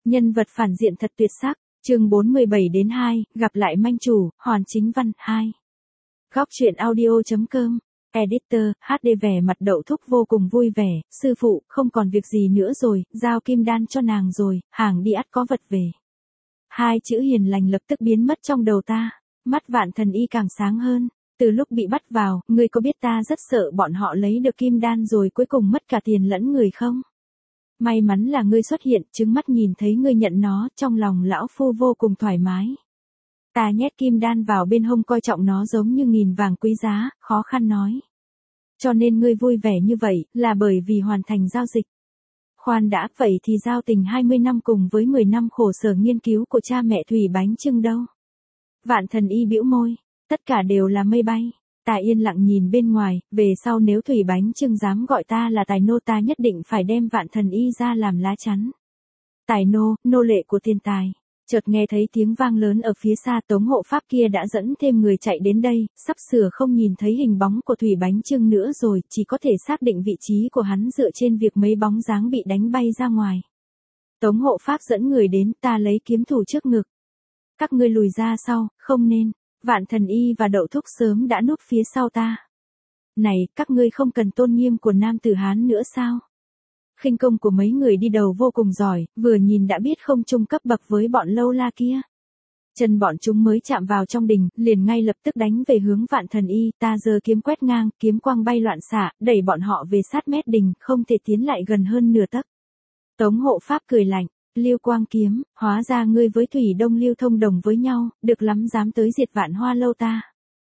Nhân vật phản diện thật tuyệt sắc, chương 417-2, gặp lại manh chủ, Hoàn Chính Văn, 2. Góc truyện audio.com, Editor, HD vẻ mặt Đậu Thúc vô cùng vui vẻ, sư phụ, không còn việc gì nữa rồi, giao kim đan cho nàng rồi, hàng đi ắt có vật về. Hai chữ hiền lành lập tức biến mất trong đầu ta, mắt Vạn Thần Y càng sáng hơn. Từ lúc bị bắt vào, ngươi có biết ta rất sợ bọn họ lấy được kim đan rồi cuối cùng mất cả tiền lẫn người không? May mắn là ngươi xuất hiện, trứng mắt nhìn thấy ngươi nhận nó, trong lòng lão phu vô cùng thoải mái. Ta nhét kim đan vào bên hông coi trọng nó giống như nghìn vàng quý giá, khó khăn nói. Cho nên ngươi vui vẻ như vậy, là bởi vì hoàn thành giao dịch. Khoan đã, vậy thì giao tình 20 năm cùng với 10 năm khổ sở nghiên cứu của cha mẹ Thủy Bánh Chưng đâu? Vạn Thần Y bĩu môi, tất cả đều là mây bay. Ta yên lặng nhìn bên ngoài, về sau nếu Thủy Bánh Chưng dám gọi ta là tài nô ta nhất định phải đem Vạn Thần Y ra làm lá chắn. Tài nô, nô lệ của thiên tài. Chợt nghe thấy tiếng vang lớn ở phía xa, Tống hộ pháp kia đã dẫn thêm người chạy đến đây, sắp sửa không nhìn thấy hình bóng của Thủy Bánh Chưng nữa rồi, chỉ có thể xác định vị trí của hắn dựa trên việc mấy bóng dáng bị đánh bay ra ngoài. Tống hộ pháp dẫn người đến, ta lấy kiếm thủ trước ngực. Các ngươi lùi ra sau, không nên. Vạn Thần Y và Đậu Thúc sớm đã núp phía sau ta. Này, các ngươi không cần tôn nghiêm của nam tử Hán nữa sao? Khinh công của mấy người đi đầu vô cùng giỏi, vừa nhìn đã biết không chung cấp bậc với bọn lâu la kia. Chân bọn chúng mới chạm vào trong đình, liền ngay lập tức đánh về hướng Vạn Thần Y, ta giơ kiếm quét ngang, kiếm quang bay loạn xạ, đẩy bọn họ về sát mét đình, không thể tiến lại gần hơn nửa tấc. Tống hộ pháp cười lạnh. Liêu Quang Kiếm, hóa ra ngươi với Thủy Đông Liêu thông đồng với nhau, được lắm dám tới diệt Vạn Hoa lâu ta.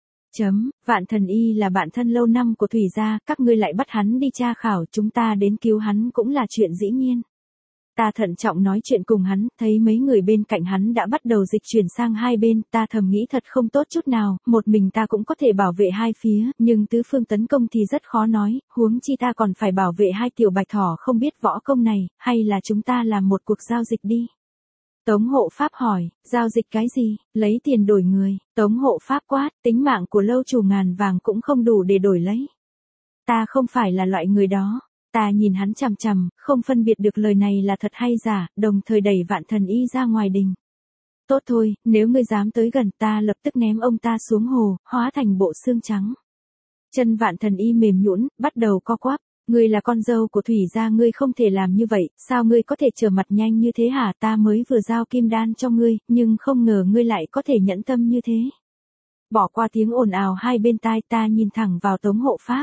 Vạn Thần Y là bạn thân lâu năm của Thủy gia, các ngươi lại bắt hắn đi tra khảo, chúng ta đến cứu hắn cũng là chuyện dĩ nhiên. Ta thận trọng nói chuyện cùng hắn, thấy mấy người bên cạnh hắn đã bắt đầu dịch chuyển sang hai bên, ta thầm nghĩ thật không tốt chút nào, một mình ta cũng có thể bảo vệ hai phía, nhưng tứ phương tấn công thì rất khó nói, huống chi ta còn phải bảo vệ hai tiểu bạch thỏ không biết võ công này, hay là chúng ta làm một cuộc giao dịch đi. Tống hộ pháp hỏi, giao dịch cái gì, lấy tiền đổi người, Tống hộ pháp quát, tính mạng của lâu chủ ngàn vàng cũng không đủ để đổi lấy. Ta không phải là loại người đó. Ta nhìn hắn chằm chằm, không phân biệt được lời này là thật hay giả, đồng thời đẩy Vạn Thần Y ra ngoài đình. Tốt thôi, nếu ngươi dám tới gần ta lập tức ném ông ta xuống hồ, hóa thành bộ xương trắng. Chân Vạn Thần Y mềm nhũn, bắt đầu co quắp. Ngươi là con dâu của Thủy gia, ngươi không thể làm như vậy, sao ngươi có thể trở mặt nhanh như thế hả? Ta mới vừa giao kim đan cho ngươi, nhưng không ngờ ngươi lại có thể nhẫn tâm như thế. Bỏ qua tiếng ồn ào hai bên tai, ta nhìn thẳng vào Tống hộ pháp.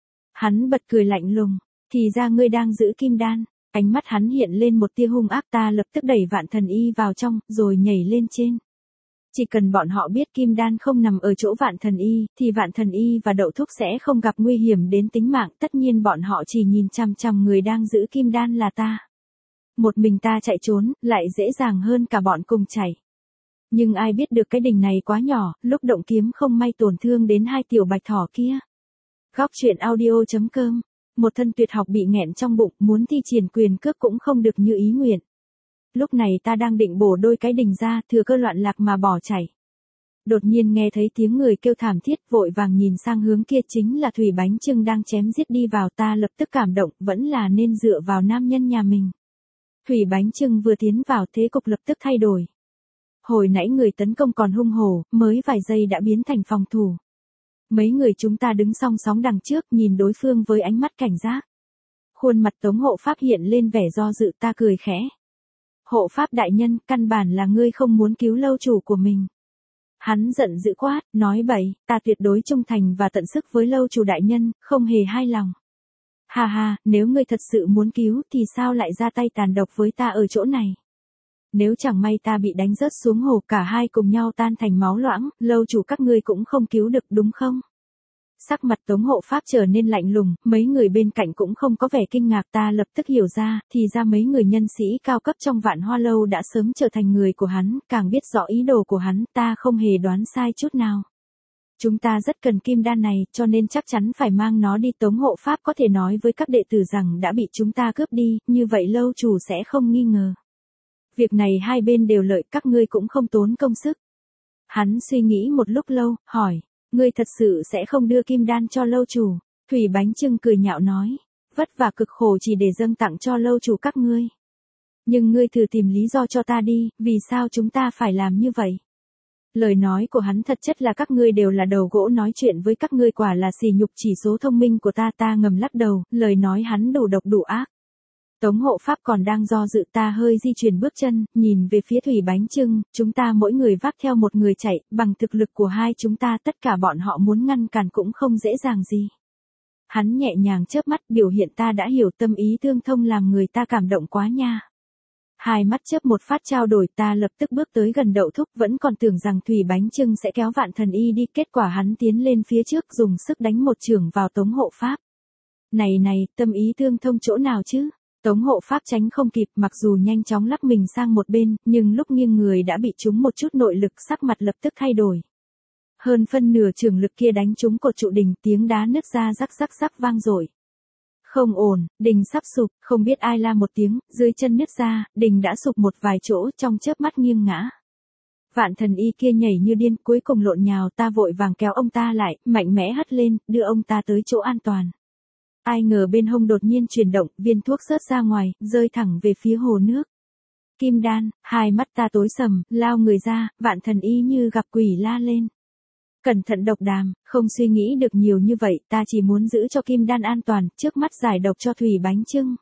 Hắn bật cười lạnh lùng. Thì ra ngươi đang giữ kim đan, ánh mắt hắn hiện lên một tia hung ác, ta lập tức đẩy Vạn Thần Y vào trong, rồi nhảy lên trên. Chỉ cần bọn họ biết kim đan không nằm ở chỗ Vạn Thần Y, thì Vạn Thần Y và Đậu Thúc sẽ không gặp nguy hiểm đến tính mạng, tất nhiên bọn họ chỉ nhìn chằm chằm người đang giữ kim đan là ta. Một mình ta chạy trốn, lại dễ dàng hơn cả bọn cùng chạy. Nhưng ai biết được cái đình này quá nhỏ, lúc động kiếm không may tổn thương đến hai tiểu bạch thỏ kia. Góc truyện audio.com. Một thân tuyệt học bị nghẹn trong bụng, muốn thi triển quyền cước cũng không được như ý nguyện. Lúc này ta đang định bổ đôi cái đình ra, thừa cơ loạn lạc mà bỏ chạy. Đột nhiên nghe thấy tiếng người kêu thảm thiết, vội vàng nhìn sang hướng kia, chính là Thủy Bánh Chưng đang chém giết đi vào, ta lập tức cảm động, vẫn là nên dựa vào nam nhân nhà mình. Thủy Bánh Chưng vừa tiến vào, thế cục lập tức thay đổi. Hồi nãy người tấn công còn hung hổ, mới vài giây đã biến thành phòng thủ. Mấy người chúng ta đứng song sóng đằng trước, nhìn đối phương với ánh mắt cảnh giác. Khuôn mặt Tống hộ pháp hiện lên vẻ do dự, ta cười khẽ. Hộ pháp đại nhân, căn bản là ngươi không muốn cứu lâu chủ của mình. Hắn giận dữ quát, nói bậy, ta tuyệt đối trung thành và tận sức với lâu chủ đại nhân, không hề hai lòng. Hà hà, nếu ngươi thật sự muốn cứu thì sao lại ra tay tàn độc với ta ở chỗ này? Nếu chẳng may ta bị đánh rớt xuống hồ, cả hai cùng nhau tan thành máu loãng, lâu chủ các ngươi cũng không cứu được đúng không? Sắc mặt Tống hộ pháp trở nên lạnh lùng, mấy người bên cạnh cũng không có vẻ kinh ngạc, ta lập tức hiểu ra, thì ra mấy người nhân sĩ cao cấp trong Vạn Hoa lâu đã sớm trở thành người của hắn, càng biết rõ ý đồ của hắn, ta không hề đoán sai chút nào. Chúng ta rất cần kim đan này, cho nên chắc chắn phải mang nó đi. Tống hộ pháp có thể nói với các đệ tử rằng đã bị chúng ta cướp đi, như vậy lâu chủ sẽ không nghi ngờ. Việc này hai bên đều lợi, các ngươi cũng không tốn công sức. Hắn suy nghĩ một lúc lâu, hỏi, ngươi thật sự sẽ không đưa kim đan cho lâu chủ? Thủy Bánh Chưng cười nhạo nói, vất vả cực khổ chỉ để dâng tặng cho lâu chủ các ngươi. Nhưng ngươi thử tìm lý do cho ta đi, vì sao chúng ta phải làm như vậy? Lời nói của hắn thật chất là các ngươi đều là đầu gỗ, nói chuyện với các ngươi quả là sỉ nhục chỉ số thông minh của ta ngầm lắc đầu, lời nói hắn đủ độc đủ ác. Tống hộ pháp còn đang do dự, ta hơi di chuyển bước chân, nhìn về phía Thủy Bánh Chưng, chúng ta mỗi người vác theo một người chạy, bằng thực lực của hai chúng ta tất cả bọn họ muốn ngăn cản cũng không dễ dàng gì. Hắn nhẹ nhàng chớp mắt, biểu hiện ta đã hiểu, tâm ý tương thông làm người ta cảm động quá nha. Hai mắt chớp một phát trao đổi, ta lập tức bước tới gần Đậu Thúc, vẫn còn tưởng rằng Thủy Bánh Chưng sẽ kéo Vạn Thần Y đi, kết quả hắn tiến lên phía trước dùng sức đánh một chưởng vào Tống hộ pháp. Này, tâm ý tương thông chỗ nào chứ? Tống hộ pháp tránh không kịp, mặc dù nhanh chóng lắc mình sang một bên, nhưng lúc nghiêng người đã bị trúng một chút nội lực, sắc mặt lập tức thay đổi. Hơn phân nửa chưởng lực kia đánh trúng cột trụ đình, tiếng đá nứt ra rắc vang dội. Không ổn, đình sắp sụp, không biết ai la một tiếng, dưới chân nứt ra, đình đã sụp một vài chỗ, trong chớp mắt nghiêng ngã. Vạn Thần Y kia nhảy như điên, cuối cùng lộn nhào, ta vội vàng kéo ông ta lại, mạnh mẽ hất lên, đưa ông ta tới chỗ an toàn. Ai ngờ bên hông đột nhiên chuyển động, viên thuốc rớt ra ngoài, rơi thẳng về phía hồ nước. Kim đan, hai mắt ta tối sầm, lao người ra, Vạn Thần Y như gặp quỷ la lên. Cẩn thận độc đàm, không suy nghĩ được nhiều như vậy, ta chỉ muốn giữ cho kim đan an toàn, trước mắt giải độc cho Thủy Bánh Chưng.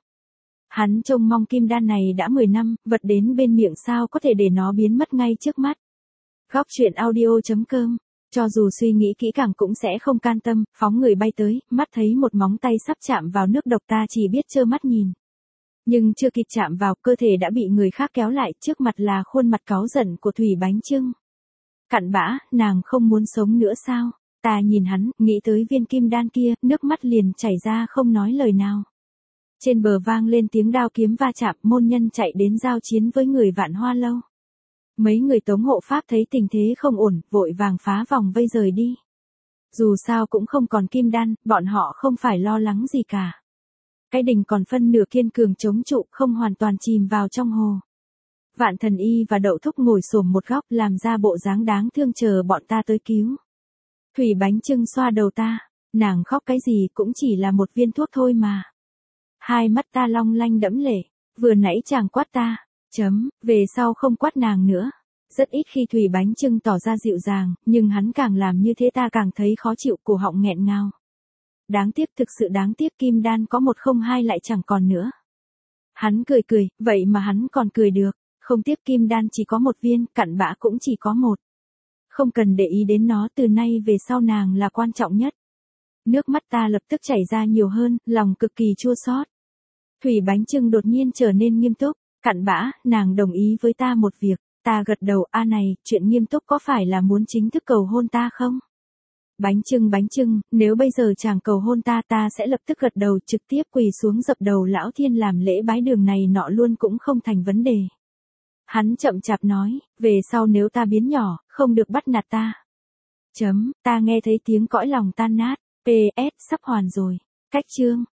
Hắn trông mong kim đan này đã 10 năm, vật đến bên miệng sao có thể để nó biến mất ngay trước mắt. Góc truyện audio.com, cho dù suy nghĩ kỹ càng cũng sẽ không can tâm, phóng người bay tới, mắt thấy một móng tay sắp chạm vào nước độc, ta chỉ biết trơ mắt nhìn. Nhưng chưa kịp chạm vào, cơ thể đã bị người khác kéo lại, trước mặt là khuôn mặt cáu giận của Thủy Bánh Chưng. Cặn bã, nàng không muốn sống nữa sao? Ta nhìn hắn, nghĩ tới viên kim đan kia, nước mắt liền chảy ra không nói lời nào. Trên bờ vang lên tiếng đao kiếm va chạm, môn nhân chạy đến giao chiến với người Vạn Hoa Lâu. Mấy người Tống hộ pháp thấy tình thế không ổn, vội vàng phá vòng vây rời đi. Dù sao cũng không còn kim đan, bọn họ không phải lo lắng gì cả. Cái đình còn phân nửa kiên cường chống trụ, không hoàn toàn chìm vào trong hồ. Vạn Thần Y và Đậu Thúc ngồi xổm một góc, làm ra bộ dáng đáng thương chờ bọn ta tới cứu. Thủy Bánh Chưng xoa đầu ta, nàng khóc cái gì, cũng chỉ là một viên thuốc thôi mà. Hai mắt ta long lanh đẫm lệ, vừa nãy chàng quát ta, về sau không quát nàng nữa. Rất ít khi Thủy Bánh Chưng tỏ ra dịu dàng, nhưng hắn càng làm như thế ta càng thấy khó chịu, cổ họng nghẹn ngào. Đáng tiếc, thực sự đáng tiếc, kim đan có 102 lại chẳng còn nữa. Hắn cười, vậy mà hắn còn cười được. Không tiếc, kim đan chỉ có một viên, cặn bã cũng chỉ có một. Không cần để ý đến nó, từ nay về sau nàng là quan trọng nhất. Nước mắt ta lập tức chảy ra nhiều hơn, lòng cực kỳ chua xót. Thủy Bánh Chưng đột nhiên trở nên nghiêm túc, cặn bã, nàng đồng ý với ta một việc. Ta gật đầu, này, chuyện nghiêm túc có phải là muốn chính thức cầu hôn ta không? Bánh Chưng, nếu bây giờ chàng cầu hôn ta sẽ lập tức gật đầu, trực tiếp quỳ xuống dập đầu lão thiên làm lễ bái, đường này nọ luôn cũng không thành vấn đề. Hắn chậm chạp nói, về sau nếu ta biến nhỏ, không được bắt nạt ta. Ta nghe thấy tiếng cõi lòng tan nát, PS, sắp hoàn rồi. Cách chương.